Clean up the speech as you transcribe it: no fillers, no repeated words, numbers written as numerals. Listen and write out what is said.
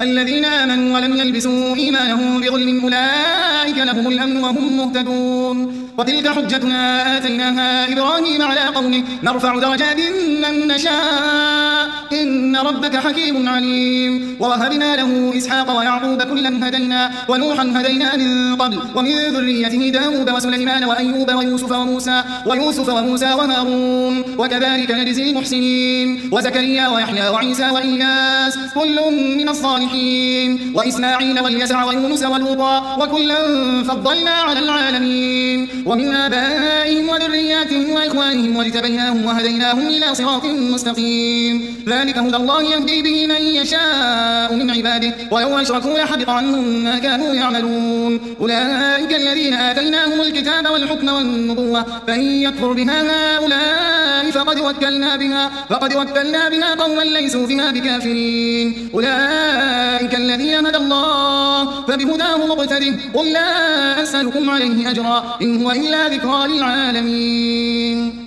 الذين آمنوا ولم يلبسوا إيمانهم بظلم أولئك لهم الأمن وهم مهتدون. وتلك حجتنا آتيناها إبراهيم على قومه نرفع درجات من نشاء إن ربك حكيم عليم. ووهبنا له إسحاق ويعقوب كلا هدينا ونوحا هدينا من قبل ومن ذريته داود وسليمان وأيوب ويوسف وموسى وهارون وكذلك نجزي المحسنين. وزكريا ويحيى وعيسى وإياس كل من الصالحين وإسماعيل واليسع ويونس ولوطا وكلا فضلنا على العالمين. ومن آبائهم وذرياتهم وإخوانهم واجتبيناهم وهديناهم إلى صراط مستقيم. ذلك هدى الله يهدي به من يشاء من عباده ولو أشركوا لحبط عنهم ما كانوا يعملون. أولئك الذين آتيناهم الكتاب والحكم والنبوة فإن يكفر بها هؤلاء فقد وكلنا بها قوما ليسوا بها بكافرين. أولئك الذين هدى الله فبهداه مقتده قل لا أسألكم عليه أجرا إن هو إلا ذكرى للعالمين.